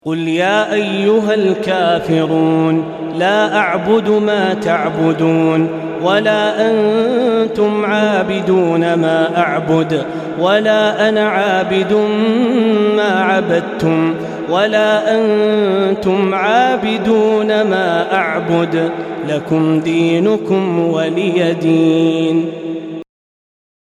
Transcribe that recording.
قل يا أيها الكافرون لا أعبد ما تعبدون ولا أنتم عابدون ما أعبد ولا أنا عابد ما عبدتم ولا أنتم عابدون ما أعبد لكم دينكم ولي دين.